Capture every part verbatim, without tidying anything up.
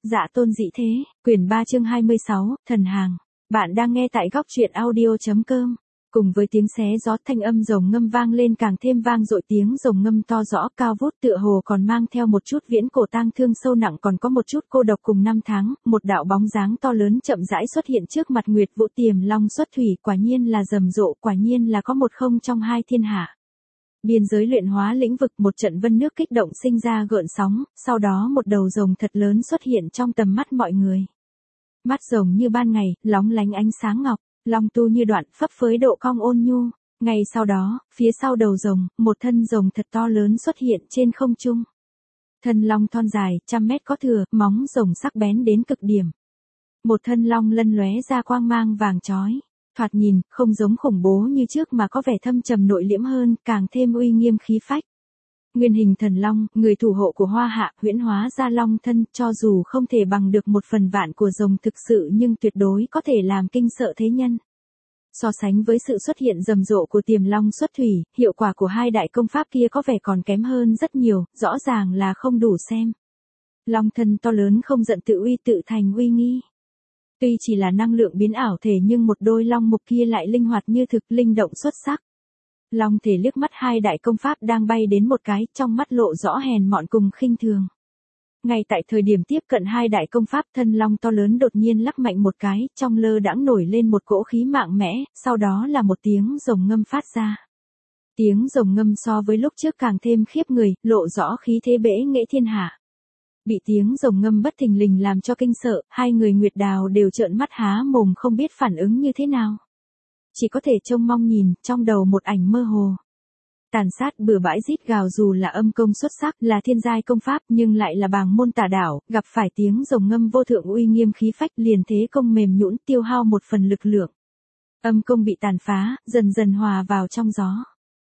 Dạ tôn dị thế, quyển ba chương hai mươi sáu, thần hàng. Bạn đang nghe tại góc truyện audio.com. Cùng với tiếng xé gió, thanh âm rồng ngâm vang lên càng thêm vang dội, tiếng rồng ngâm to rõ cao vút tựa hồ còn mang theo một chút viễn cổ tang thương sâu nặng, còn có một chút cô độc cùng năm tháng. Một đạo bóng dáng to lớn chậm rãi xuất hiện trước mặt Nguyệt Vũ. Tiềm long xuất thủy, quả nhiên là rầm rộ, quả nhiên là có một không trong hai thiên hạ. Biên giới luyện hóa lĩnh vực, một trận vân nước kích động sinh ra gợn sóng, sau đó một đầu rồng thật lớn xuất hiện trong tầm mắt mọi người. Mắt rồng như ban ngày, lóng lánh ánh sáng ngọc, long tu như đoạn, phấp phới độ cong ôn nhu. Ngay sau đó, phía sau đầu rồng, một thân rồng thật to lớn xuất hiện trên không trung. Thân long thon dài, trăm mét có thừa, móng rồng sắc bén đến cực điểm. Một thân long lân lóe ra quang mang vàng chói. Thoạt nhìn, không giống khủng bố như trước mà có vẻ thâm trầm nội liễm hơn, càng thêm uy nghiêm khí phách. Nguyên hình thần long, người thủ hộ của Hoa Hạ, huyễn hóa ra long thân, cho dù không thể bằng được một phần vạn của rồng thực sự nhưng tuyệt đối có thể làm kinh sợ thế nhân. So sánh với sự xuất hiện rầm rộ của tiềm long xuất thủy, hiệu quả của hai đại công pháp kia có vẻ còn kém hơn rất nhiều, rõ ràng là không đủ xem. Long thân to lớn không giận tự uy tự thành uy nghi. Tuy chỉ là năng lượng biến ảo thể nhưng một đôi long mục kia lại linh hoạt như thực, linh động xuất sắc. Long thể liếc mắt hai đại công pháp đang bay đến một cái, trong mắt lộ rõ hèn mọn cùng khinh thường. Ngay tại thời điểm tiếp cận hai đại công pháp, thân long to lớn đột nhiên lắc mạnh một cái, trong lơ đãng nổi lên một cỗ khí mạng mẽ, sau đó là một tiếng rồng ngâm phát ra. Tiếng rồng ngâm so với lúc trước càng thêm khiếp người, lộ rõ khí thế bẽ nghệ thiên hạ. Bị tiếng rồng ngâm bất thình lình làm cho kinh sợ, hai người Nguyệt Đào đều trợn mắt há mồm không biết phản ứng như thế nào. Chỉ có thể trông mong nhìn, trong đầu một ảnh mơ hồ. Tàn sát bừa bãi rít gào dù là âm công xuất sắc, là thiên giai công pháp nhưng lại là bàng môn tà đảo, gặp phải tiếng rồng ngâm vô thượng uy nghiêm khí phách liền thế công mềm nhũn, tiêu hao một phần lực lượng. Âm công bị tàn phá, dần dần hòa vào trong gió.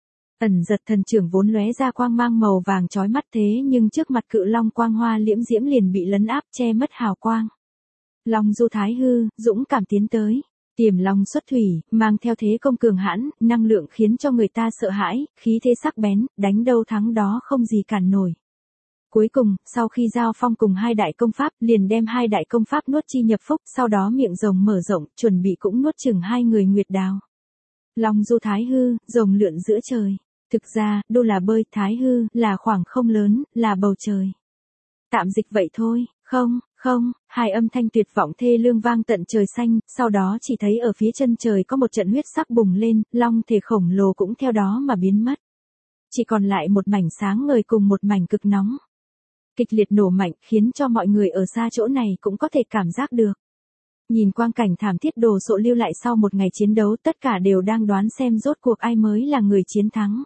Ẩn giật thần trưởng vốn lóe ra quang mang màu vàng chói mắt thế nhưng trước mặt cự long quang hoa liễm diễm liền bị lấn áp che mất hào quang. Long du thái hư, dũng cảm tiến tới. Tiềm long xuất thủy, mang theo thế công cường hãn, năng lượng khiến cho người ta sợ hãi, khí thế sắc bén, đánh đâu thắng đó không gì cản nổi. Cuối cùng, sau khi giao phong cùng hai đại công pháp, liền đem hai đại công pháp nuốt chi nhập phúc, sau đó miệng rồng mở rộng, chuẩn bị cũng nuốt chửng hai người Nguyệt Đào. Long du thái hư, rồng lượn giữa trời. Thực ra, đô là bơi, thái hư, là khoảng không lớn, là bầu trời. Tạm dịch vậy thôi, không, không, hai âm thanh tuyệt vọng thê lương vang tận trời xanh, sau đó chỉ thấy ở phía chân trời có một trận huyết sắc bùng lên, long thể khổng lồ cũng theo đó mà biến mất. Chỉ còn lại một mảnh sáng ngời cùng một mảnh cực nóng. Kịch liệt nổ mạnh khiến cho mọi người ở xa chỗ này cũng có thể cảm giác được. Nhìn quang cảnh thảm thiết đồ sộ lưu lại sau một ngày chiến đấu, tất cả đều đang đoán xem rốt cuộc ai mới là người chiến thắng.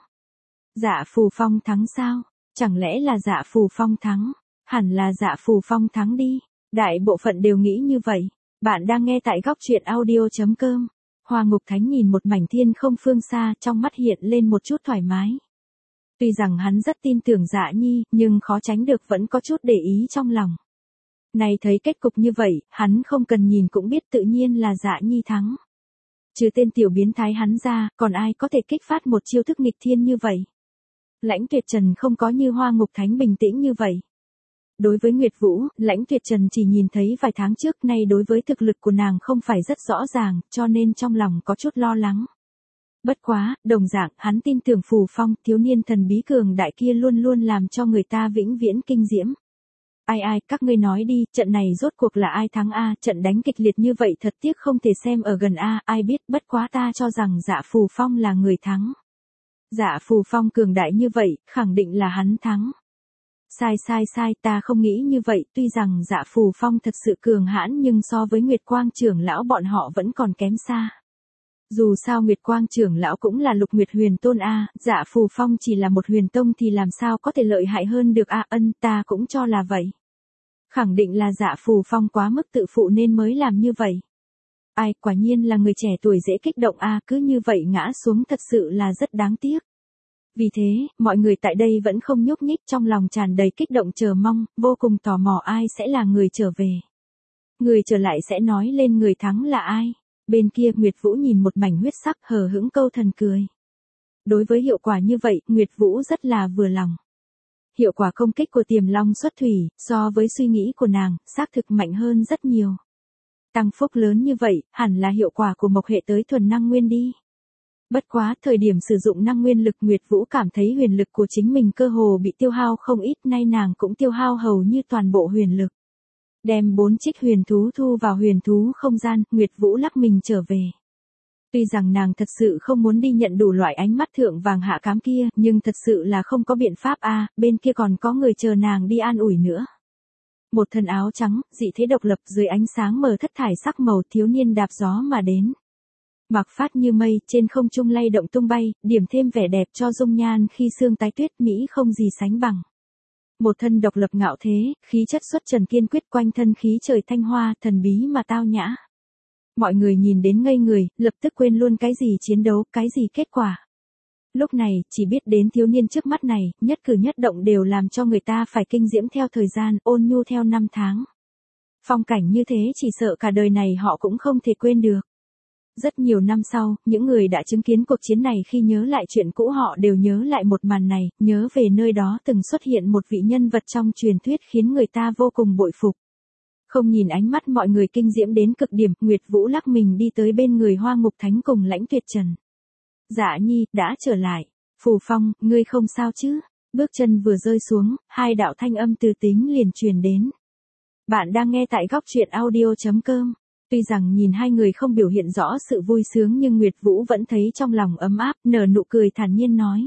Dạ Phù Phong thắng sao? Chẳng lẽ là Dạ Phù Phong thắng? Hẳn là Dạ Phù Phong thắng đi. Đại bộ phận đều nghĩ như vậy. Bạn đang nghe tại góc truyện audio.com. Hoa Ngục Thánh nhìn một mảnh thiên không phương xa, trong mắt hiện lên một chút thoải mái. Tuy rằng hắn rất tin tưởng Dạ Nhi, nhưng khó tránh được vẫn có chút để ý trong lòng. Này thấy kết cục như vậy, hắn không cần nhìn cũng biết tự nhiên là Dạ Nhi thắng. Trừ tên tiểu biến thái hắn ra, còn ai có thể kích phát một chiêu thức nghịch thiên như vậy? Lãnh Tuyệt Trần không có như Hoa Ngục Thánh bình tĩnh như vậy. Đối với Nguyệt Vũ, Lãnh Tuyệt Trần chỉ nhìn thấy vài tháng trước, nay đối với thực lực của nàng không phải rất rõ ràng, cho nên trong lòng có chút lo lắng. Bất quá, đồng dạng, hắn tin tưởng Phù Phong, thiếu niên thần bí cường đại kia luôn luôn làm cho người ta vĩnh viễn kinh diễm. Ai ai, các ngươi nói đi, trận này rốt cuộc là ai thắng a? Trận đánh kịch liệt như vậy thật tiếc không thể xem ở gần a, ai biết, bất quá ta cho rằng Dạ Phù Phong là người thắng. Dạ Phù Phong cường đại như vậy, khẳng định là hắn thắng. Sai sai sai, ta không nghĩ như vậy, tuy rằng Dạ Phù Phong thật sự cường hãn nhưng so với Nguyệt Quang trưởng lão bọn họ vẫn còn kém xa. Dù sao Nguyệt Quang trưởng lão cũng là Lục Nguyệt Huyền Tôn a, Dạ Phù Phong chỉ là một huyền tông thì làm sao có thể lợi hại hơn được a, ân, ta cũng cho là vậy. Khẳng định là Dạ Phù Phong quá mức tự phụ nên mới làm như vậy. Ai, quả nhiên là người trẻ tuổi dễ kích động a, cứ như vậy ngã xuống thật sự là rất đáng tiếc. Vì thế, mọi người tại đây vẫn không nhúc nhích, trong lòng tràn đầy kích động chờ mong, vô cùng tò mò ai sẽ là người trở về. Người trở lại sẽ nói lên người thắng là ai. Bên kia Nguyệt Vũ nhìn một mảnh huyết sắc hờ hững câu thần cười. Đối với hiệu quả như vậy, Nguyệt Vũ rất là vừa lòng. Hiệu quả công kích của Tiềm Long xuất thủy, so với suy nghĩ của nàng, xác thực mạnh hơn rất nhiều. Tăng phúc lớn như vậy, hẳn là hiệu quả của mộc hệ tới thuần năng nguyên đi. Bất quá, thời điểm sử dụng năng nguyên lực Nguyệt Vũ cảm thấy huyền lực của chính mình cơ hồ bị tiêu hao không ít, nay nàng cũng tiêu hao hầu như toàn bộ huyền lực. Đem bốn trích huyền thú thu vào huyền thú không gian, Nguyệt Vũ lắc mình trở về. Tuy rằng nàng thật sự không muốn đi nhận đủ loại ánh mắt thượng vàng hạ cám kia, nhưng thật sự là không có biện pháp a, à, bên kia còn có người chờ nàng đi an ủi nữa. Một thân áo trắng, dị thế độc lập dưới ánh sáng mờ thất thải sắc màu thiếu niên đạp gió mà đến. Mặc phát như mây, trên không trung lay động tung bay, điểm thêm vẻ đẹp cho dung nhan khi sương tái tuyết Mỹ không gì sánh bằng. Một thân độc lập ngạo thế, khí chất xuất trần kiên quyết quanh thân khí trời thanh hoa, thần bí mà tao nhã. Mọi người nhìn đến ngây người, lập tức quên luôn cái gì chiến đấu, cái gì kết quả. Lúc này, chỉ biết đến thiếu niên trước mắt này, nhất cử nhất động đều làm cho người ta phải kinh diễm theo thời gian, ôn nhu theo năm tháng. Phong cảnh như thế chỉ sợ cả đời này họ cũng không thể quên được. Rất nhiều năm sau, những người đã chứng kiến cuộc chiến này khi nhớ lại chuyện cũ họ đều nhớ lại một màn này, nhớ về nơi đó từng xuất hiện một vị nhân vật trong truyền thuyết khiến người ta vô cùng bội phục. Không nhìn ánh mắt mọi người kinh diễm đến cực điểm, Nguyệt Vũ lắc mình đi tới bên người Hoa Ngục Thánh cùng Lãnh Tuyệt Trần. Dạ Nhi, đã trở lại. Phù Phong, ngươi không sao chứ? Bước chân vừa rơi xuống, hai đạo thanh âm từ tính liền truyền đến. Bạn đang nghe tại góc truyện audio chấm com. Tuy rằng nhìn hai người không biểu hiện rõ sự vui sướng nhưng Nguyệt Vũ vẫn thấy trong lòng ấm áp, nở nụ cười thản nhiên nói.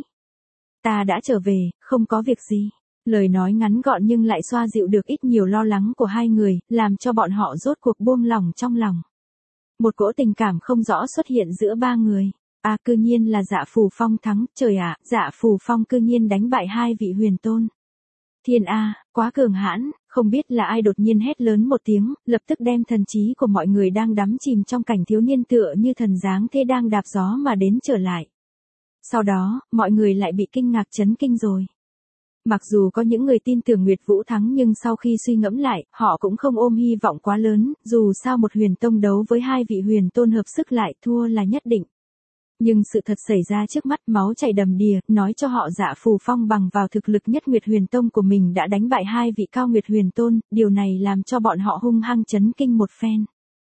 Ta đã trở về, không có việc gì. Lời nói ngắn gọn nhưng lại xoa dịu được ít nhiều lo lắng của hai người, làm cho bọn họ rốt cuộc buông lòng trong lòng. Một cỗ tình cảm không rõ xuất hiện giữa ba người. À, cư nhiên là Dạ Phù Phong thắng, trời ạ, à, Dạ Phù Phong cư nhiên đánh bại hai vị huyền tôn. Thiên A, quá cường hãn, không biết là ai đột nhiên hét lớn một tiếng, lập tức đem thần trí của mọi người đang đắm chìm trong cảnh thiếu niên tựa như thần dáng thế đang đạp gió mà đến trở lại. Sau đó, mọi người lại bị kinh ngạc chấn kinh rồi. Mặc dù có những người tin tưởng Nguyệt Vũ thắng nhưng sau khi suy ngẫm lại, họ cũng không ôm hy vọng quá lớn, dù sao một huyền tông đấu với hai vị huyền tôn hợp sức lại thua là nhất định. Nhưng sự thật xảy ra trước mắt máu chảy đầm đìa, nói cho họ Dạ Phù Phong bằng vào thực lực nhất Nguyệt Huyền Tông của mình đã đánh bại hai vị cao Nguyệt Huyền Tôn, điều này làm cho bọn họ hung hăng chấn kinh một phen.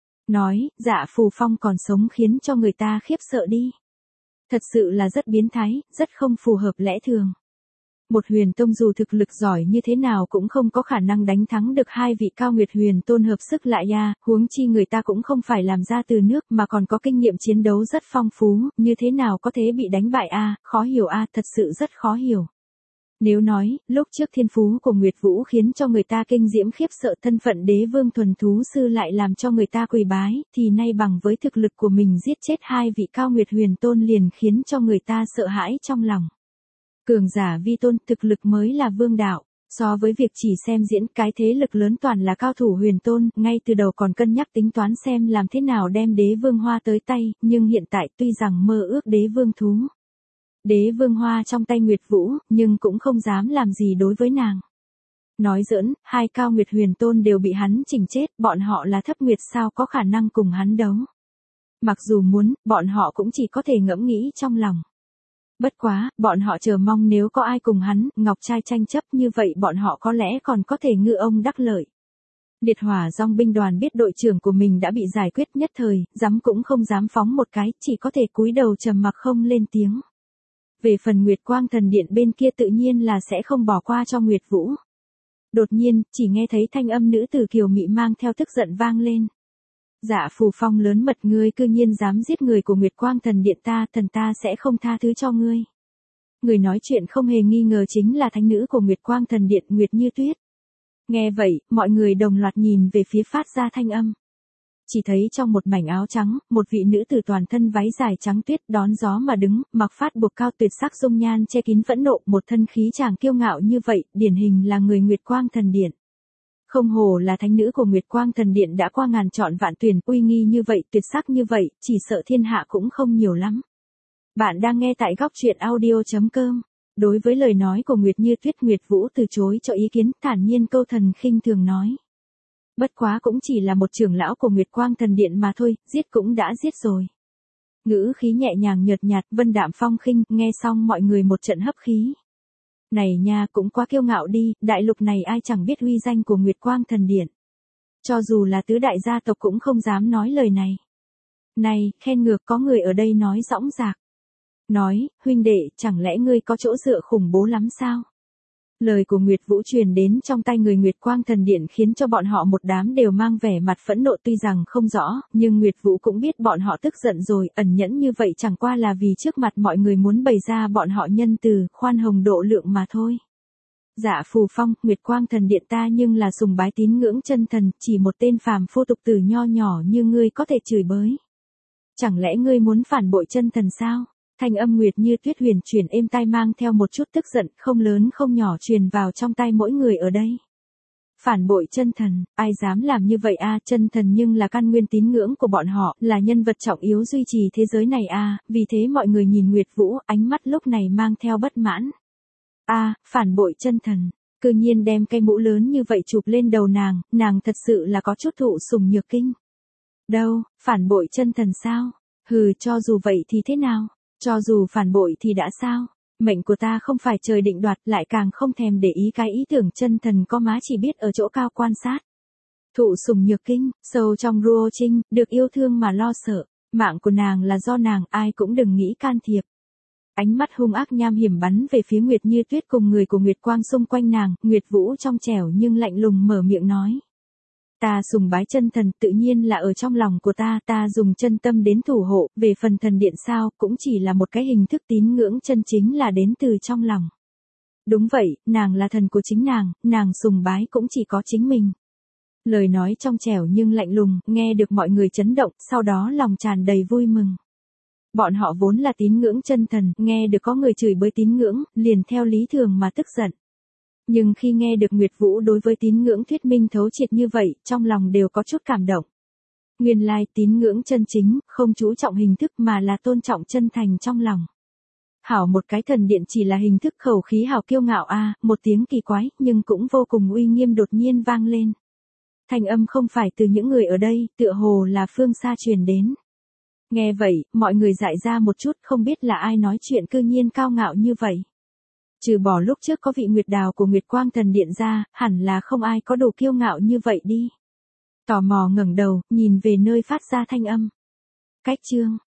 Nói, Dạ Phù Phong còn sống khiến cho người ta khiếp sợ đi. Thật sự là rất biến thái, rất không phù hợp lẽ thường. Một huyền tông dù thực lực giỏi như thế nào cũng không có khả năng đánh thắng được hai vị cao Nguyệt Huyền Tôn hợp sức lại ya, huống chi người ta cũng không phải làm ra từ nước mà còn có kinh nghiệm chiến đấu rất phong phú, như thế nào có thể bị đánh bại a, khó hiểu a, thật sự rất khó hiểu. Nếu nói, lúc trước thiên phú của Nguyệt Vũ khiến cho người ta kinh diễm khiếp sợ thân phận đế vương thuần thú sư lại làm cho người ta quỳ bái, thì nay bằng với thực lực của mình giết chết hai vị cao Nguyệt Huyền Tôn liền khiến cho người ta sợ hãi trong lòng. Cường giả vi tôn, thực lực mới là vương đạo. So với việc chỉ xem diễn, cái thế lực lớn toàn là cao thủ huyền tôn, ngay từ đầu còn cân nhắc tính toán xem làm thế nào đem đế vương hoa tới tay, nhưng hiện tại tuy rằng mơ ước đế vương thú. Đế vương hoa trong tay Nguyệt Vũ, nhưng cũng không dám làm gì đối với nàng. Nói giỡn, hai cao Nguyệt Huyền Tôn đều bị hắn chỉnh chết, bọn họ là thấp Nguyệt sao có khả năng cùng hắn đấu. Mặc dù muốn, bọn họ cũng chỉ có thể ngẫm nghĩ trong lòng. Bất quá, bọn họ chờ mong nếu có ai cùng hắn, ngọc trai tranh chấp như vậy bọn họ có lẽ còn có thể ngư ông đắc lợi. Liệt hỏa dòng binh đoàn biết đội trưởng của mình đã bị giải quyết nhất thời, dám cũng không dám phóng một cái, chỉ có thể cúi đầu trầm mặc không lên tiếng. Về phần Nguyệt Quang Thần Điện bên kia tự nhiên là sẽ không bỏ qua cho Nguyệt Vũ. Đột nhiên, chỉ nghe thấy thanh âm nữ tử kiều mị mang theo tức giận vang lên. Dạ Phù Phong lớn mật, ngươi cư nhiên dám giết người của Nguyệt Quang Thần Điện ta, thần ta sẽ không tha thứ cho ngươi. Người nói chuyện không hề nghi ngờ chính là thánh nữ của Nguyệt Quang Thần Điện, Nguyệt Như Tuyết. Nghe vậy, mọi người đồng loạt nhìn về phía phát ra thanh âm. Chỉ thấy trong một mảnh áo trắng, một vị nữ tử toàn thân váy dài trắng tuyết đón gió mà đứng, mặc phát buộc cao tuyệt sắc dung nhan che kín phẫn nộ, một thân khí chàng kiêu ngạo như vậy, điển hình là người Nguyệt Quang Thần Điện. Không hồ là thánh nữ của Nguyệt Quang Thần Điện đã qua ngàn chọn vạn tuyển, uy nghi như vậy, tuyệt sắc như vậy, chỉ sợ thiên hạ cũng không nhiều lắm. Bạn đang nghe tại góc truyện audio chấm com. Đối với lời nói của Nguyệt Như Tuyết, Nguyệt Vũ từ chối cho ý kiến, thản nhiên câu thần khinh thường nói. Bất quá cũng chỉ là một trưởng lão của Nguyệt Quang Thần Điện mà thôi, giết cũng đã giết rồi. Ngữ khí nhẹ nhàng nhợt nhạt, vân đạm phong khinh, nghe xong mọi người một trận hấp khí. Này nha, cũng quá kiêu ngạo đi, đại lục này ai chẳng biết uy danh của Nguyệt Quang Thần Điện. Cho dù là tứ đại gia tộc cũng không dám nói lời này. Này, khen ngược, có người ở đây nói dõng dạc. Nói, huynh đệ, chẳng lẽ ngươi có chỗ dựa khủng bố lắm sao? Lời của Nguyệt Vũ truyền đến trong tay người Nguyệt Quang Thần Điện khiến cho bọn họ một đám đều mang vẻ mặt phẫn nộ, tuy rằng không rõ, nhưng Nguyệt Vũ cũng biết bọn họ tức giận rồi, ẩn nhẫn như vậy chẳng qua là vì trước mặt mọi người muốn bày ra bọn họ nhân từ, khoan hồng độ lượng mà thôi. Dạ Phù Phong, Nguyệt Quang Thần Điện ta nhưng là sùng bái tín ngưỡng chân thần, chỉ một tên phàm phu tục tử nho nhỏ như ngươi có thể chửi bới. Chẳng lẽ ngươi muốn phản bội chân thần sao? Thanh âm Nguyệt Như Tuyết huyền chuyển êm tai mang theo một chút tức giận, không lớn không nhỏ truyền vào trong tai mỗi người ở đây. Phản bội chân thần, ai dám làm như vậy a? Chân thần nhưng là căn nguyên tín ngưỡng của bọn họ, là nhân vật trọng yếu duy trì thế giới này a, vì thế mọi người nhìn Nguyệt Vũ, ánh mắt lúc này mang theo bất mãn. A, phản bội chân thần, cư nhiên đem cây mũ lớn như vậy chụp lên đầu nàng, nàng thật sự là có chút thụ sủng nhược kinh. Đâu, phản bội chân thần sao? Hừ, cho dù vậy thì thế nào? Cho dù phản bội thì đã sao? Mệnh của ta không phải trời định đoạt, lại càng không thèm để ý cái ý tưởng chân thần có má chỉ biết ở chỗ cao quan sát. Thụ sủng nhược kinh, sâu trong Ruo Trinh, được yêu thương mà lo sợ, mạng của nàng là do nàng, ai cũng đừng nghĩ can thiệp. Ánh mắt hung ác nham hiểm bắn về phía Nguyệt Như Tuyết cùng người của Nguyệt Quang xung quanh nàng, Nguyệt Vũ trong trẻo nhưng lạnh lùng mở miệng nói. Ta sùng bái chân thần tự nhiên là ở trong lòng của ta, ta dùng chân tâm đến thủ hộ, về phần thần điện sao, cũng chỉ là một cái hình thức tín ngưỡng chân chính là đến từ trong lòng. Đúng vậy, nàng là thần của chính nàng, nàng sùng bái cũng chỉ có chính mình. Lời nói trong trẻo nhưng lạnh lùng, nghe được mọi người chấn động, sau đó lòng tràn đầy vui mừng. Bọn họ vốn là tín ngưỡng chân thần, nghe được có người chửi bới tín ngưỡng, liền theo lý thường mà tức giận. Nhưng khi nghe được Nguyệt Vũ đối với tín ngưỡng thuyết minh thấu triệt như vậy, trong lòng đều có chút cảm động. Nguyên lai tín ngưỡng chân chính, không chú trọng hình thức mà là tôn trọng chân thành trong lòng. Hảo một cái thần điện chỉ là hình thức khẩu khí hảo kiêu ngạo a, một tiếng kỳ quái, nhưng cũng vô cùng uy nghiêm đột nhiên vang lên. Thanh âm không phải từ những người ở đây, tựa hồ là phương xa truyền đến. Nghe vậy, mọi người dại ra một chút, không biết là ai nói chuyện cư nhiên cao ngạo như vậy. Trừ bỏ lúc trước có vị Nguyệt Đào của Nguyệt Quang Thần Điện ra, hẳn là không ai có đủ kiêu ngạo như vậy đi. Tò mò ngẩng đầu, nhìn về nơi phát ra thanh âm. Cách chương